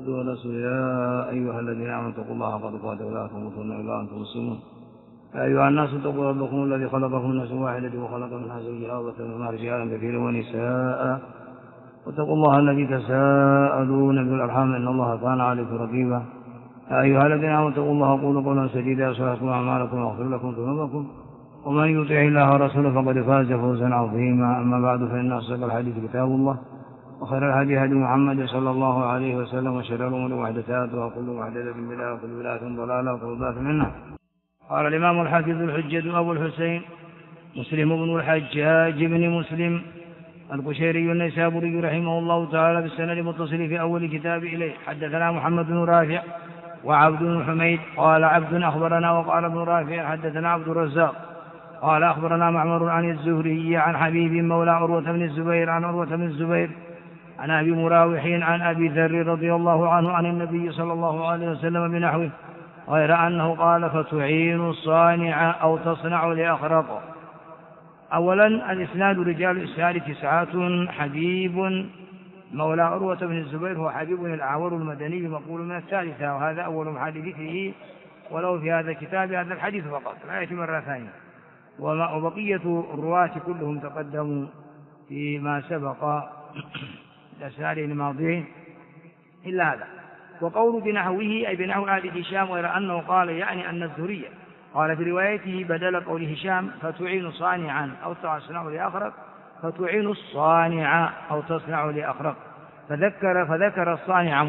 ورسول يا أيها الذين آمنوا اتقوا الله حق تقاته ولا تموتن إلا وأنتم مسلمون. يا أيها الناس اتقوا ربكم الذي خلقكم من نفس واحدة وخلق منها زوجها وبث منهما رجالا كثيرا ونساء واتقوا الله الذي تساءلون به الأرحام إن الله كان عليكم رقيبا. يا أيها الذين آمنوا اتقوا الله وقولوا قولا سديدا يصلح لكم أعمالكم ويغفر لكم ذنوبكم ومن يطع الله ورسوله فقد فاز فوزا عظيما. أما بعد فإن أصدق الحديث كتاب الله وخير الهدي هدي محمد صلى الله عليه وسلم وشر الأمور محدثاتها وكل محدثة بدعة وكل بدعة ضلالة وكل ضلالة في النار. قال الإمام الحافظ الحجة أبو الحسين مسلم بن الحجاج بن مسلم القشيري النيسابوري رحمه الله تعالى بالسند المتصل في أول كتاب إليه. حدثنا محمد بن رافع وعبد بن حميد قال عبد أخبرنا وقال ابن رافع حدثنا عبد الرزاق قال أخبرنا معمر عن الزهري عن حبيب مولى عروة بن الزبير عن عروة بن الزبير عن أبي مراوح عن أبي ذر رضي الله عنه عن النبي صلى الله عليه وسلم بنحوه غير أنه قال فتعين الصانع أو تصنع لأخرق. أولا الإسناد رجال الإسناد 9 حبيب مولى عروة بن الزبير هو حبيب الأعور المدني مقول من 3 وهذا أول محادثه ولو في هذا الكتاب هذا الحديث فقط لا يأتي مرة ثانية. وبقية الرواة كلهم تقدموا فيما سبق الأسنادين الماضيين إلا هذا. وقول بنحوه أي بنحو آل هشام غير أنه قال يعني أن الزهرية قال في روايته بدل قول هشام فتعين صانعا أو تصنع لأخرق فتعين الصانع أو تصنع لأخرق فذكر الصانع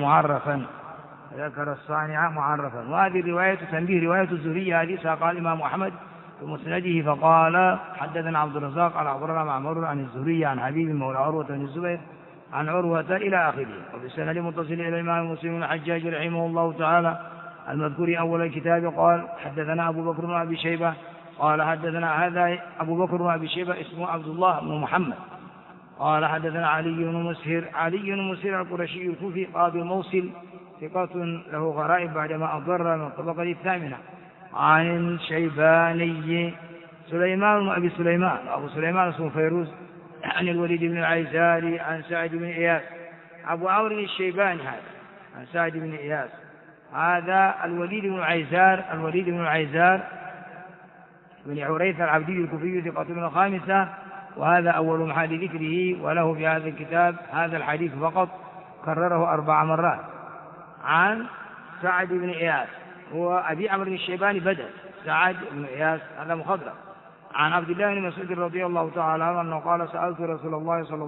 معرفا. وهذه الرواية تنبيه رواية الزهرية هذه ساقها الإمام أحمد في مسنده فقال حدثنا عبد الرزاق قال أخبرنا معمر عن الزهري عن حبيب مولى عروة بن الزبير عن عروة إلى آخره. وبالسند المتصل إلى الإمام مسلم بن الحجاج رحمه الله تعالى المذكور أول الكتاب قال حدثنا أبو بكر بن أبي شيبة قال حدثنا هذا أبو بكر بن أبي شيبة اسمه عبد الله بن محمد قال حدثنا علي بن مسهر القرشي الكوفي قاضي الموصل ثقة له غرائب بعدما أضر من الطبقة 8 عن الشيباني سليمان بن أبي سليمان أبو سليمان اسمه فيروز عن الوليد بن العيزاري عن سعد بن إياس أبو عمرو الشيباني هذا عن سعد بن إياس هذا الوليد بن العيزار بن عريث العبدي الكوفي ثقة من 5 وهذا أول محل ذكره وله في هذا الكتاب هذا الحديث فقط كرره 4 مرات عن سعد بن إياس هو أبي عمرو الشيباني بدل سعد بن إياس هذا مخضرم عن عبد الله بن مسعود رضي الله تعالى عنه أنه قال سألت رسول الله صلى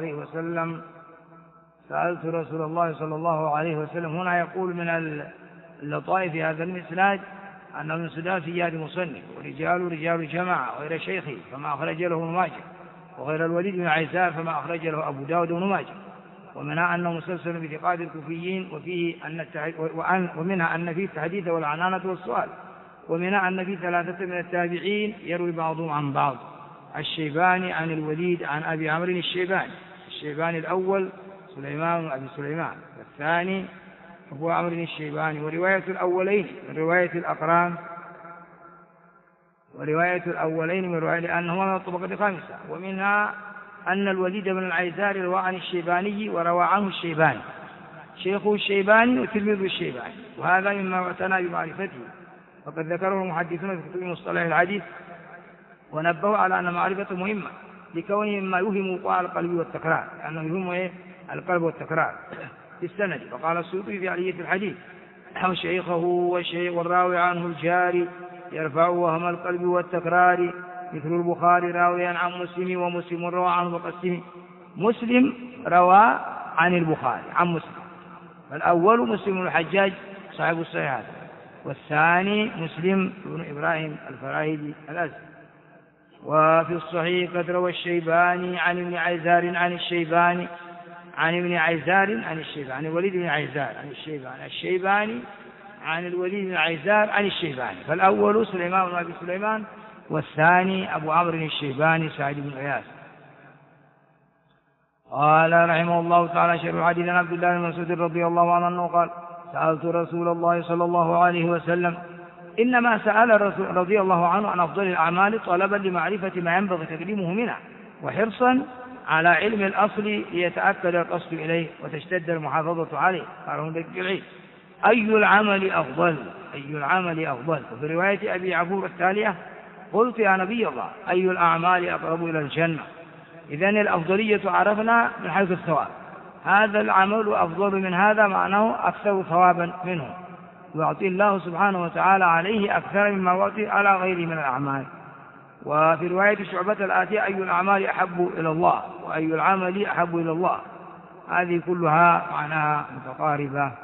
الله عليه وسلم هنا يقول من اللطائف في هذا الإسناد أنه من سداسيات مصنف ورجال جماعة غير شيخه فما أخرج له ابن ماجه وغير الوليد بن عيسار فما أخرج له أبو داود بن ماجه ومنها أنه مسلسل بثقات الكوفيين ومنها أن فيه التحديث والعنانة والسؤال ومنها أن فيه 3 من التابعين يروي بعضهم عن بعض الشيباني عن الوليد عن أبي عمرو الشيباني الأول سليمان بن أبي سليمان والثاني أبو عمرو الشيباني ورواية الأولين من رواية الأقران لأنهما من الطبقة 5 ومنها أن الوليد بن العيزار روى عن الشيباني وروى عنه الشيباني شيخه الشيباني وتلميذه الشيباني وهذا مما اعتنى بمعرفته وقد ذكره المحدثون في كتب مصطلح الحديث ونبهوا على أن معرفته مهمة لكونه مما يوهم وقوع القلب والتكرار لأنه يهم القلب والتكرار في السند. فقال السيوطي في علية الحديث شيخه والراوي عنه الجاري يرفع وهم القلب والتكرار مثل البخاري راويا عن مسلم ومسلم روى عنه وقسمه مسلم روى عن البخاري عن مسلم فالأول مسلم بن الحجاج صاحب الصحيحات والثاني مسلم بن إبراهيم الفراهيدي الأزدي. وفي الصحيح قد روى الشيباني عن ابن عيزار عن الشيباني عن الوليد بن عيزار عن الشيباني عن الوليد بن عيزار عن الشيباني فالأول سليمان بن أبي سليمان والثاني أبو عمرو الشيباني سعد بن إياس. قال رحمه الله تعالى شرح حديث عبد الله بن مسعود رضي الله عنه أنه قال سألت رسول الله صلى الله عليه وسلم إنما سأل الرسول رضي الله عنه عن أفضل الأعمال طلبا لمعرفة ما ينبغي تقديمه منها وحرصا على علم الأصل ليتأكد القصد إليه وتشتد المحافظة عليه. قالوا ذلك العلم أي العمل أفضل، أي العمل أفضل. وفي رواية أبي عفور التالية قلت يا نبي الله أي الأعمال أقرب إلى الجنة. إذن الأفضلية عرفنا من حيث الثواب، هذا العمل أفضل من هذا معناه أكثر ثوابا منه، ويعطي الله سبحانه وتعالى عليه أكثر مما يعطي على غيره من الأعمال. وفي رواية شعبة الآتية أي الأعمال أحب إلى الله وأي العمل أحب إلى الله، هذه كلها معناها متقاربة.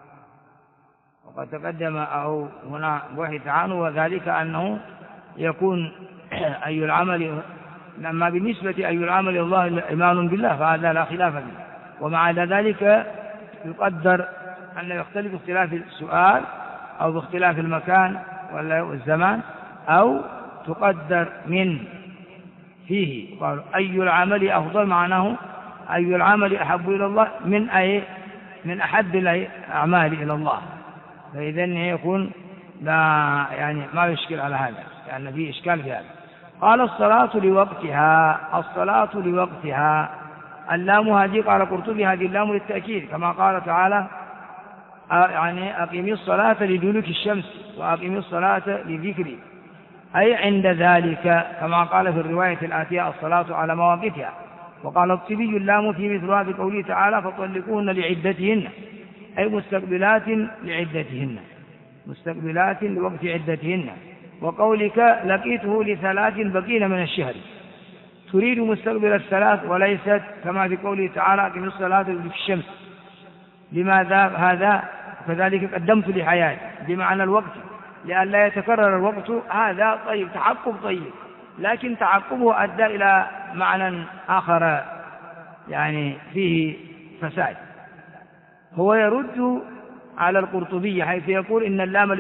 وقد تقدم أو هنا بحث عنه، وذلك أنه يكون أي العمل، لما بالنسبة أي العمل إلى الله إيمان بالله فهذا لا خلاف فيه، ومع ذلك يقدر أن يختلف اختلاف السؤال أو باختلاف المكان ولا الزمان، أو تقدر من فيه. قالوا أي العمل أفضل معناه أي العمل أحب إلى الله من أحب الأعمال إلى الله، فإذن يكون لا يعني ما يشكل على هذا، لأن يعني فيه إشكال في هذا. قال الصلاة لوقتها، الصلاة لوقتها، اللام هذه قال قرطبي هذه اللام للتأكيد، كما قال تعالى يعني أقيمي الصلاة لدلوك الشمس وأقيمي الصلاة لذكري، أي عند ذلك، كما قال في الرواية الآتية الصلاة على مواقفها. وقال الطبي اللام في مثل هذا قوله تعالى فطلقوهن لعدتهن، أي مستقبلات لعدتهن، مستقبلات لوقت عدتهن. وقولك لقيته لثلاث بقين من الشهر، تريد مستقبل الثلاث وليست كما في قوله تعالى أقم الصلاة لدلوك الشمس. لماذا هذا؟ كذلك قدمت لحياتي بمعنى الوقت، لأن لا يتكرر الوقت. هذا طيب تعقب طيب، لكن تعقبه أدى إلى معنى آخر يعني فيه فساد. هو يرد على القرطبي حيث يقول إن اللام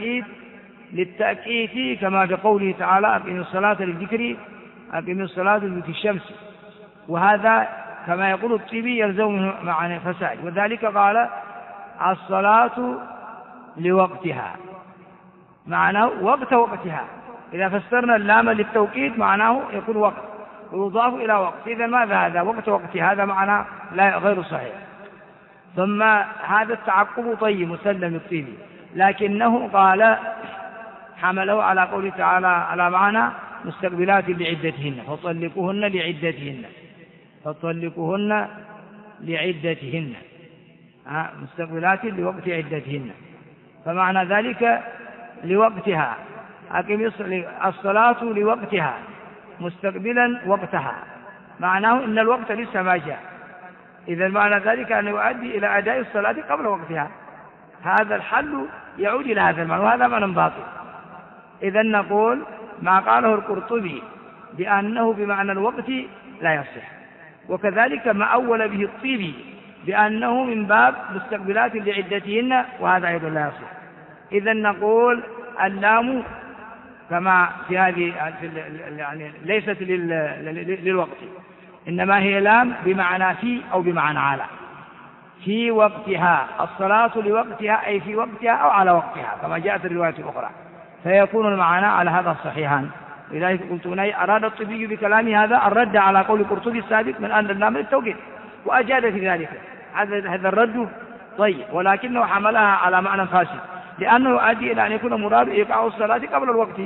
للتأكيد كما في قوله تعالى أقم الصلاة للذكر أقم الصلاة لدلوك الشمس، وهذا كما يقول الطبي يلزم منه معنى فساد. وذلك قال الصلاة لوقتها معناه وقتها، إذا فسرنا اللام للتوقيت معناه يكون وقت ويضاف إلى وقت، إذا ماذا هذا وقتها، هذا معنى لا غير صحيح. ثم هذا التعقب طيب مسلم الطيبي، لكنه قال حمله على قوله تعالى على معنى مستقبلات لعدتهن فطلقوهن لعدتهن، فطلقوهن لعدتهن مستقبلات لوقت عدتهن، فمعنى ذلك لوقتها أقم الصلاة لوقتها مستقبلا وقتها، معناه إن الوقت لسه ما جاء، إذا معنى ذلك أن يؤدي إلى أداء الصلاة قبل وقتها. هذا الحل يعود إلى هذا المعنى، وهذا معنى باطل. إذا نقول ما قاله القرطبي بأنه بمعنى الوقت لا يصح، وكذلك ما أول به الطيبي بأنه من باب مستقبلات لعدتهن، وهذا أيضا لا يصح. إذا نقول اللام كما في هذه يعني ليست للوقت، إنما هي لام بمعنى في أو بمعنى على، في وقتها، الصلاة لوقتها أي في وقتها أو على وقتها كما جاءت الرواية الأخرى، فيكون المعنى على هذا الصحيحان. لذلك قلت هنا أراد الطبي بكلامه هذا الرد على قول قرطبي السابق من أن اللام للتوقيت، وأجاد في ذلك هذا الرد طيب، ولكنه حملها على معنى فاسد، لأنه يؤدي إلى أن يكون مراد إيقاع الصلاة قبل الوقت.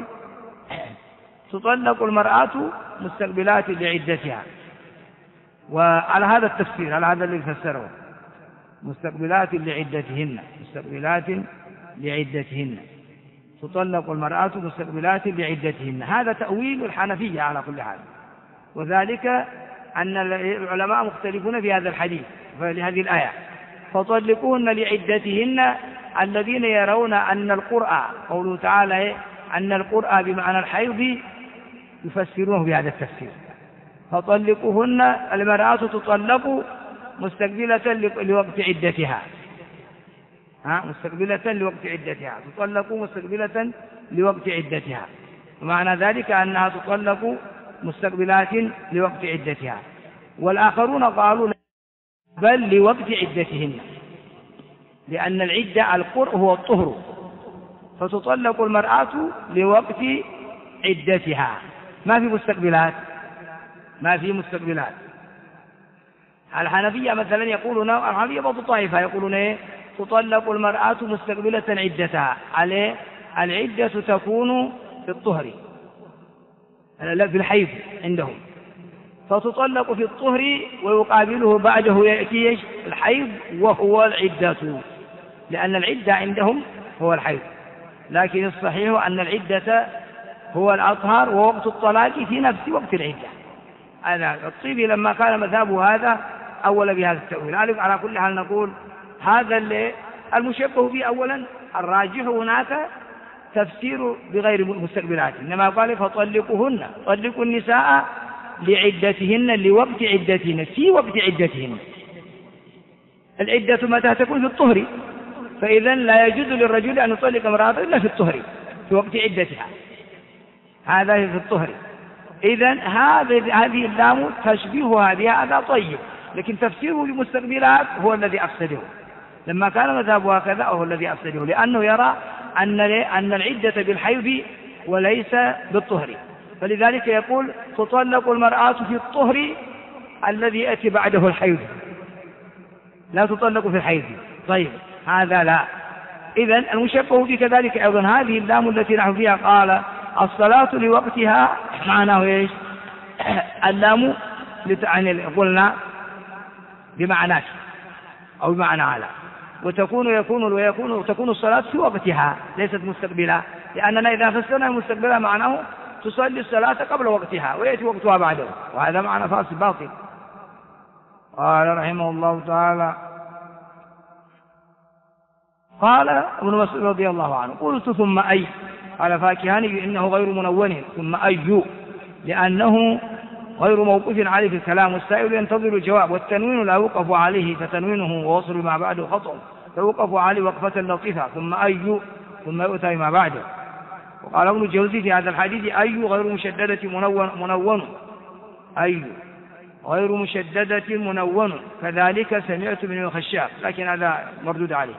تطلق المرأة مستقبلات لعدتها، وعلى هذا التفسير على هذا الذي فسره مستقبلات لعدتهن، مستقبلات لعدتهن، تطلق المرأة مستقبلات لعدتهن، هذا تأويل الحنفية على كل حال. وذلك أن العلماء مختلفون في هذا الحديث لهذه الآية فطلقوهن لعدتهن، الذين يرون أن القرآن قوله تعالى أن القرآن بمعنى الحيض يفسرونه بهذا التفسير، فطلقوهن المرأة تطلق مستقبلة لوقت عدتها، مستقبلة لوقت عدتها، تطلق مستقبلة لوقت عدتها، ومعنى ذلك أنها تطلق مستقبلات لوقت عدتها. والآخرون قالوا بل لوقت عدتهن، لأن العدة القرء هو الطهر، فتطلق المرأة لوقت عدتها، ما في مستقبلات، ما في مستقبلات، الحنفية مثلا يقولون، الحنفية بعض الطائفة يقولون إيه؟ تطلق المرأة مستقبلة عدتها. عليه العدة تكون في الطهر، لا في الحيض عندهم، فتطلق في الطهر ويقابله بعده يأتي الحيض وهو العدة، لأن العدة عندهم هو الحيض. لكن الصحيح أن العدة هو الأطهر ووقت الطلاق في نفس وقت العدة. هذا الطيبي لما كان مذهبه هذا أول بهذا التأويل. على كل حال نقول هذا المشبه به أولا الراجح هناك تفسير بغير مستقبلات، إنما قال فطلقوهن، طلقوا النساء لعدتهن لوقت عدتهن في وقت عدتهن. العدة متى تكون؟ في الطهر، فإذا لا يجوز للرجل أن يطلق امرأة إلا في الطهر في وقت عدتها، هذا في الطهر. إذن هذه اللام تشبيهها بها هذا طيب، لكن تفسيره للمستقبلات هو الذي أفسده. لما كان مذهبه هكذا هو الذي أفسده، لأنه يرى أن العدة بالحيض وليس بالطهر، فلذلك يقول تطلق المرأة في الطهر الذي يأتي بعده الحيض، لا تطلق في الحيض. طيب هذا لا. إذن المشبه به كذلك أيضا هذه اللام التي نحن فيها قال الصلاة لوقتها، معناه ايش؟ اللام قلنا بمعنى أو بمعنى على، وتكون الصلاة في وقتها ليست مستقبلة، لأننا إذا فسرنا مستقبلة معناه تصلي الصلاة قبل وقتها ويأتي وقتها بعده، وهذا معنى فاسد باطل. قال رحمه الله تعالى قال ابن مسعود رضي الله عنه قلت ثم أي؟ قال فاكهاني إنه غير منون، ثم أي لأنه غير موقوف عليه في الكلام، والسائل ينتظر الجواب، والتنوين لا يوقف عليه، فتنوينه ووصل ما بعده خطأ، فيوقف عليه وقفة لطيفة، ثم أي ثم يؤتى ما بعده. وقال ابن الجوزي في هذا الحديث أي غير مشددة منون، أي غير مشددة منون، كذلك سمعت من الخشاب، لكن هذا مردود عليه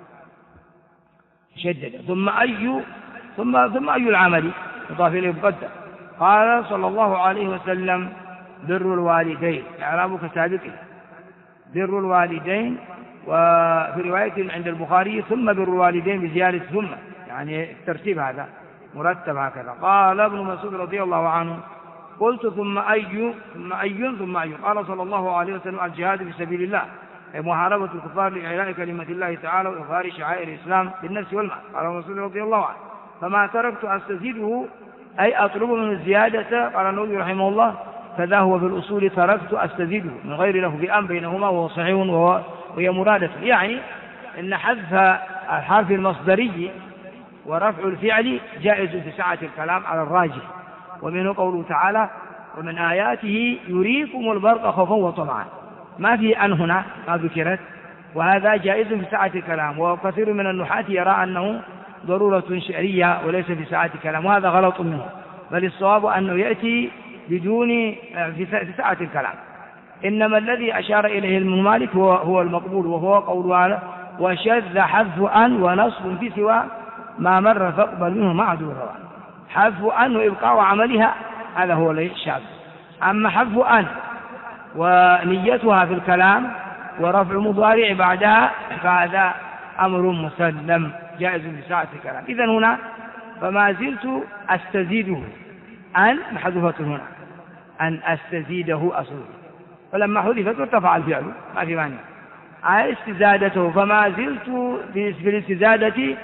شدد. ثم أي العمل يضاف إليه مقدم. قال صلى الله عليه وسلم بر الوالدين، إعرابه كسابقه، بر الوالدين، وفي رواية عند البخاري ثم بر الوالدين بزيادة ثم، يعني الترتيب هذا مرتب هكذا. قال ابن مسعود رضي الله عنه قلت ثم أي قال صلى الله عليه وسلم الجهاد في سبيل الله، محاربة الكفار لإعلاء كلمة الله تعالى وإظهار شعائر الإسلام بالنفس والمال. قال ابن مسعود رضي الله عنه فما تركت أستزيده أي أطلب من الزيادة. قال النووي رحمه الله فذا هو في الأصول تركت أستزيده من غير له بأم بينهما وهو صحيح وهي مرادة، يعني إن حذف الحرف المصدري ورفع الفعل جائز في سعة الكلام على الراجح، ومنه قوله تعالى ومن آياته يريكم البرق خوفا وطمعا، ما في أن هنا ما ذكرت، وهذا جائز في سعة الكلام، وكثير من النحاة يرى أنه ضرورة شعرية وليس في سعة الكلام، وهذا غلط منه، بل الصواب أنه يأتي بدون في سعة الكلام. إنما الذي أشار إليه المالك هو المقبول، وهو قوله وشذ حذف أن ونصب في سوى ما مر فاقبل منه معذورا. حذف أن وإبقاء عملها هذا هو الشاذ، أما حذف أن ونيتها في الكلام ورفع مضارع بعدها فهذا أمر مسلم جائز بساعة الكلام. إذن هنا فما زلت أستزيده، أن محذوفة هنا أن أستزيده أصول، فلما حذفت ارتفع الفعل ما في مانع. استزادته فما زلت بالاستزادة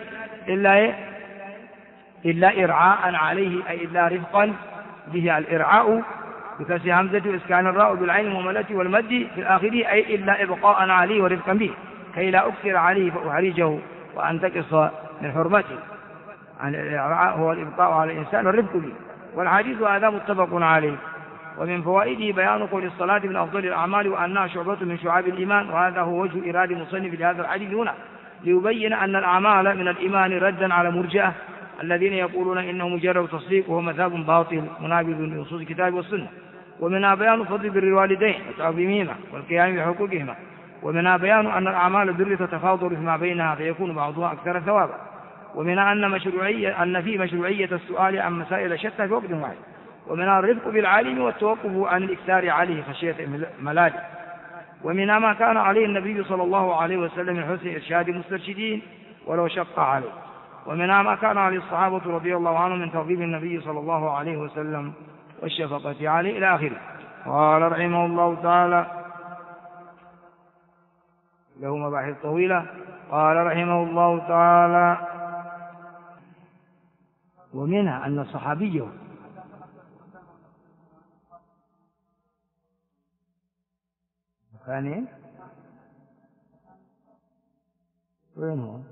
إلا إرعاء عليه، أي إلا رفقا به، الإرعاء بكسر همزة وإسكان الراء بالعين المهملة والمد في الآخر، أي إلا إبقاء عليه ورفقا به كي لا أكثر عليه فأحرجه وأنتقص من حرمته. الإرعاء هو الإبقاء على الإنسان والرفق به، والحديث هذا متفق عليه. ومن فوائده بيان قول الصلاة من أفضل الأعمال وأنها شعبة من شعاب الإيمان، وهذا هو وجه إرادة المصنف لهذا الحديث هنا، ليبين أن الأعمال من الإيمان ردا على مرجئة الذين يقولون إنه مجرد تصديق وهو مذهب باطل منابذ لنصوص الكتاب والسنة. ومنها بيان فضل بر الوالدين وتعظيمهما والقيام بحقوقهما، ومنها بيان أن الأعمال البر تتفاضل فيما بينها فيكون بعضها أكثر ثوابا، ومنها أن في مشروعية السؤال عن مسائل شتى في وقت واحد، ومنها الرفق بالعالم والتوقف عن الإكثار عليه خشية ملاله. ومنها ما كان عليه النبي صلى الله عليه وسلم من حسن إرشاد المسترشدين ولو شق عليه، ومنها ما كان عليه الصحابة رضي الله عنهم من ترغيب النبي صلى الله عليه وسلم والشفقة عليه إلى آخره. قال رحمه الله تعالى له مباحث طويلة. قال رحمه الله تعالى ومنها أن الصحابي ثاني وين هو؟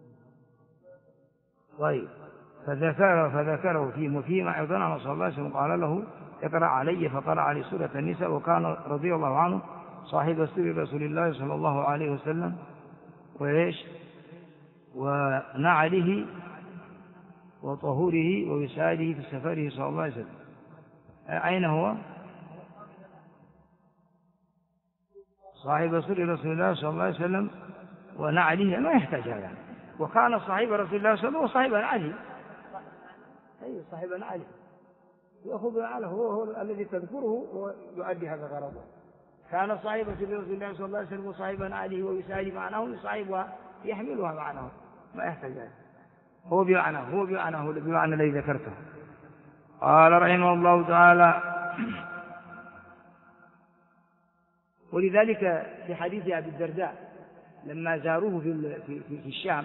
طيب فذكره فيما أيضا أن صلى الله عليه وسلم قال له اقرأ علي فقرأ عليه سورة النساء، وكان رضي الله عنه صاحب سر رسول الله صلى الله عليه وسلم وإيش ونعله وطهوره ووساده في سفره صلى الله عليه وسلم. أين هو؟ صاحب سر رسول الله صلى الله عليه وسلم ونعله، ما يحتاج هذا يعني. وكان صاحب رسول الله صلى الله عليه وسلم وصاحب نعله، أي صاحب نعله يأخذ نعله هو الذي تذكره ويؤدي هذا غرضه. كان صاحب سر رسول الله صلى الله عليه وسلم وصاحب نعله ووساده معناه يصاحبها يحملها معناه، ما يحتاج هذا، هو بمعنى الذي ذكرته. قال رحمه الله تعالى ولذلك في حديث أبي الدرداء لما زاروه في الشام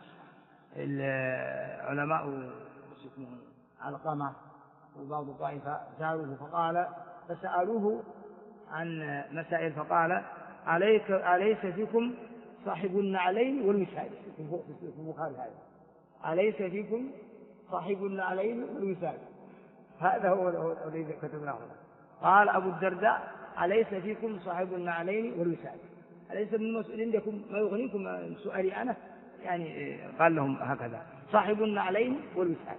العلماء علقمة وبعض الطائفة زاروه فسألوه عن مسائل فقال أليس فيكم صاحب النعلين والوساد؟ في البخاري هذا أليس فيكم صاحب النعلين والوساد، هذا هو الذي كتبناه هنا. قال أبو الدرداء أليس فيكم صاحب النعلين والوساد، أليس من المسؤول عندكم ما يغنيكم من سؤالي أنا؟ يعني قال لهم هكذا صاحب النعلين والوساد.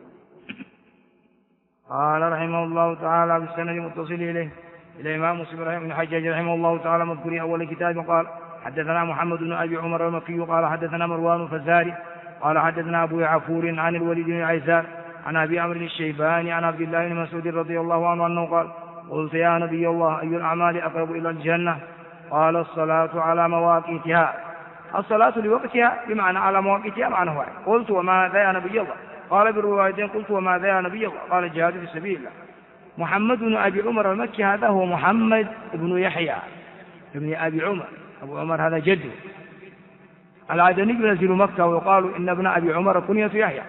قال رحمه الله تعالى بالسند المتصل إليه إلى الإمام مسلم بن الحجاج رحمه الله تعالى مذكور أول كتاب قال حدثنا محمد بن أبي عمر المكي قال حدثنا مروان الفزاري قال حدثنا أبو يعفور عن الوليد بن عيسار عن أبي عمرو الشيباني عن عبد الله بن مسعود رضي الله عنه أنه قال قلت يا نبي الله أي الأعمال أقرب إلى الجنة؟ قال الصلاة على مواقيتها. الصلاة لوقتها بمعنى على مواقيتها معنى واحد. قلت وماذا يا نبي الله؟ قال بالروايتين قلت وماذا يا نبي الله؟ قال الجهاد في سبيل الله. محمد بن أبي عمر المكي هذا هو محمد بن يحيى ابن أبي عمر، أبو عمر هذا جده. العدني ينزل مكة ويقال إن ابن أبي عمر كنية يحيى.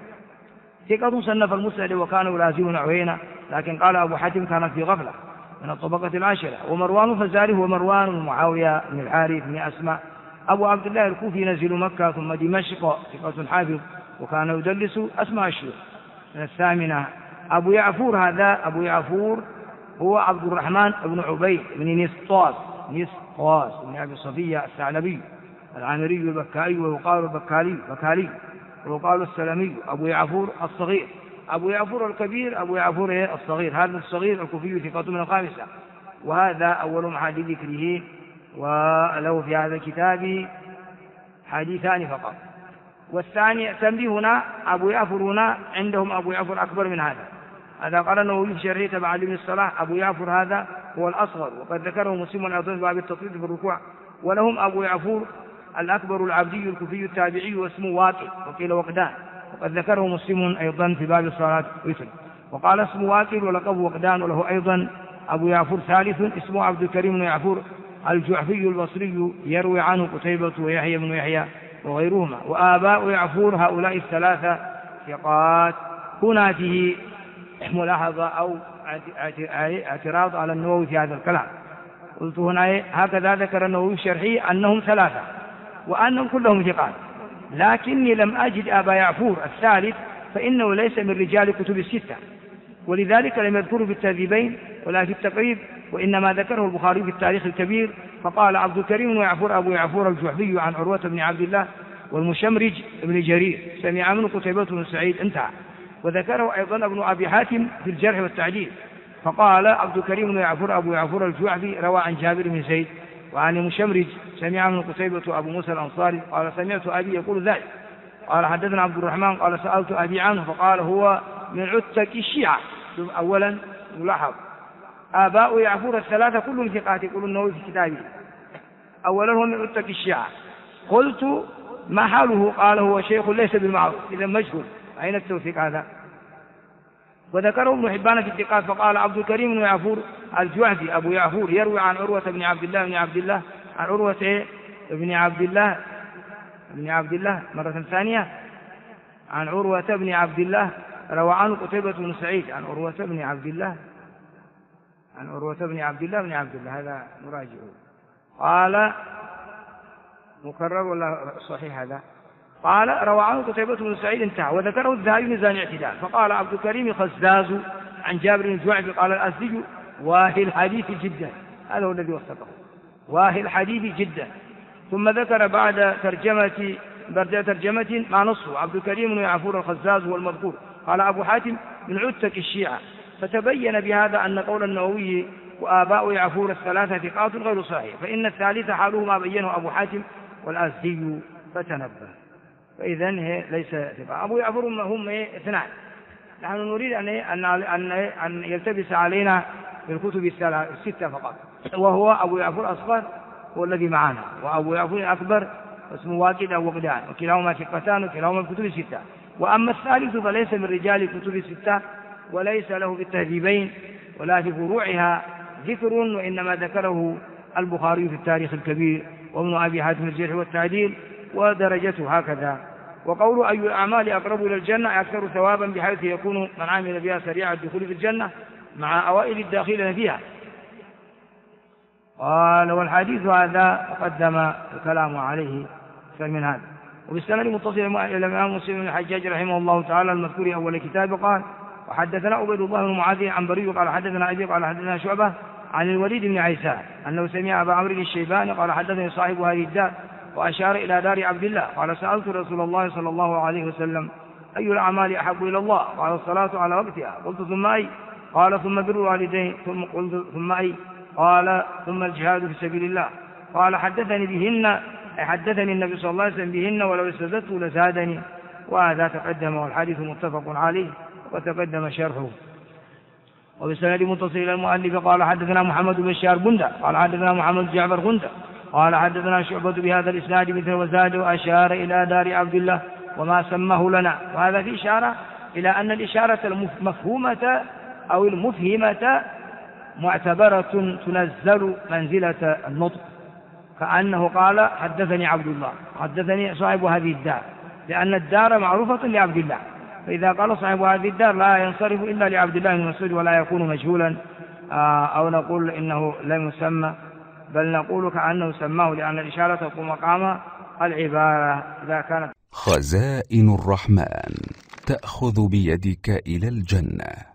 ثقة صنف المسند وكان يلازمون عيينة، لكن قال أبو حاتم كان في غفلة من الطبقة العاشرة. ومروان الفزاري هو مروان بن معاوية بن الحارث بن أسماء أبو عبد الله الكوفي ينزل مكة ثم دمشق، ثقة حافظ وكان يدلس أسماء الشيوخ من الثامنة. أبو يعفور هذا أبو يعفور هو عبد الرحمن بن عبيد بن نسطاس بن أبي صفية الثعلبي العامري البكائي ويقال بكالي ويقال السلمي. أبو يعفور الصغير، أبو يعفور الكبير، أبو يعفور الصغير. هذا الصغير الكوفي ثقة من الخامسة، وهذا أول محل ذكره، وله في هذا الكتاب حديثان فقط. والثاني تنبيه هنا أبو يعفور هنا عندهم أبو يعفور أكبر من هذا قال أنه في شرعه تبع ابن الصلاح. أبو يعفور هذا هو الأصغر، وقد ذكره مسلم أيضا في باب التطويل في الركوع. ولهم أبو يعفور الأكبر العبدي الكوفي التابعي واسمه واقي وقيل وقدان، وقد ذكره مسلم أيضا في باب الصلاة ويتر. وقال اسمه واقي ولقبه وقدان. وله أيضا أبو يعفور ثالث اسمه عبد الكريم بن يعفور الجعفي البصري يروي عنه قتيبة ويحيى بن يحيى وغيرهما. وآباء يعفور هؤلاء الثلاثة ثقات. هنا فيه ملاحظة أو اعتراض على النووي في هذا الكلام. قلت هنا هكذا ذكر النووي في شرحه أنهم ثلاثة وأنهم كلهم ثقات، لكني لم أجد أبا يعفور الثالث فإنه ليس من رجال كتب الستة، ولذلك لم يذكره في التهذيبين ولا في التقريب، وإنما ذكره البخاري في التاريخ الكبير فقال عبد الكريم بن يعفور أبو يعفور الجعفي عن عروة بن عبد الله والمشمرج بن جرير سمع منه قتيبة بن سعيد انتهى. وذكره أيضا ابن أبي حاتم في الجرح والتعديل فقال عبد الكريم بن يعفور أبو يعفور الجعفي روى عن جابر بن زيد وعن المشمرج سمع من قتيبة أبو موسى الأنصاري قال سمعت أبي يقول ذلك. قال حدثنا عبد الرحمن قال سألت أبي عنه فقال هو من عتك الشيعة. أولا يلاحظ آباء يعفور الثلاثة كلهم ثقات يقول النووي في كتابه، أولا هو من أتك الشيعة. قلت ما حاله؟ قال هو شيخ ليس بالمعروف. إذا مجهول، أين التوثيق هذا؟ وذكره ابن حبان في الثقات فقال عبد الكريم بن يعفور الجعفي أبو يعفور يروي عن عروة بن عبد الله عن عروة بن عبد الله مرة ثانية عن عروة بن عبد الله روى عنه قتيبة بن سعيد عن عروة بن عبد الله هذا نراجعه. قال مكرر ولا صحيح هذا؟ قال روى عنه قتيبة بن سعيد انتهى. وذكره الذهبي ميزان الاعتدال فقال عبد الكريم خزاز عن جابر بن الجعفي قال الأزدي واهي الحديث جدا. هذا هو الذي وثقه، واهي الحديث جدا. ثم ذكر بعد ترجمة ما نصه عبد الكريم بن يعفور الخزاز هو المذكور. قال أبو حاتم من عتك الشيعة. فتبين بهذا أن قول النووي وآباء يعفور الثلاثة ثقات غير صحيح، فإن الثالث حاله ما بينه أبو حاتم والأزدي فتنبه. فإذن ليس ثقة. أبو يعفور هم اثنان. نحن نريد أن يلتبس علينا في الكتب الستة فقط، وهو أبو يعفور الأصغر هو الذي معنا، وأبو يعفور الأكبر اسمه واقد أو وقدان، وكلاهما ثقتان وكلاهما في الكتب الستة. وأما الثالث فليس من رجال الكتب الستة وليس له في التهذيبين ولا في فروعها ذكر، وإنما ذكره البخاري في التاريخ الكبير وابن أبي حاتم الجرح والتعديل ودرجته هكذا. وقول أي الأعمال أقرب إلى الجنة أكثر ثوابا بحيث يكون من عمل بها سريع الدخول في الجنة مع أوائل الداخلين فيها. قال والحديث هذا تقدم الكلام عليه من هذا. وبالسند متصل إلى الإمام مسلم بن الحجاج رحمه الله تعالى المذكور أول كتاب قال وحدثنا عبيد الله بن معاذ عن بري قال حدثنا أبي قال حدثنا شعبة عن الوليد بن عيسى أنه سمع أبا عمرو الشيباني قال حدثني صاحب هذه الدار وأشار إلى دار عبد الله قال سألت رسول الله صلى الله عليه وسلم أي الأعمال أحب إلى الله؟ قال الصلاة على وقتها. قلت ثم أي؟ قال ثم بر الوالدين. ثم قلت ثم أي؟ قال ثم الجهاد في سبيل الله. قال حدثني النبي صلى الله عليه وسلم بهن ولو استزدت لزادني. وهذا تقدم والحديث متفق عليه وتقدم شرحه. وبسند متصل إلى المؤلف قال حدثنا محمد بن بشار بندة قال حدثنا محمد بن جعفر بندة قال حدثنا شعبة بهذا الإسناد مثل وزاد وأشار إلى دار عبد الله وما سماه لنا. وهذا في إشارة إلى أن الإشارة المفهومة أو المفهمة معتبرة تنزل منزلة النطق، كأنه قال حدثني عبد الله حدثني صاحب هذه الدار، لأن الدار معروفة لعبد الله، فإذا قال صاحب هذه الدار لا ينصرف إلا لعبد الله بن مسعود ولا يكون مجهولا أو نقول إنه لم يسمى، بل نقول كأنه سماه، لأن الإشارة تقوم مقام العبارة إذا كانت. خزائن الرحمن تأخذ بيدك إلى الجنة.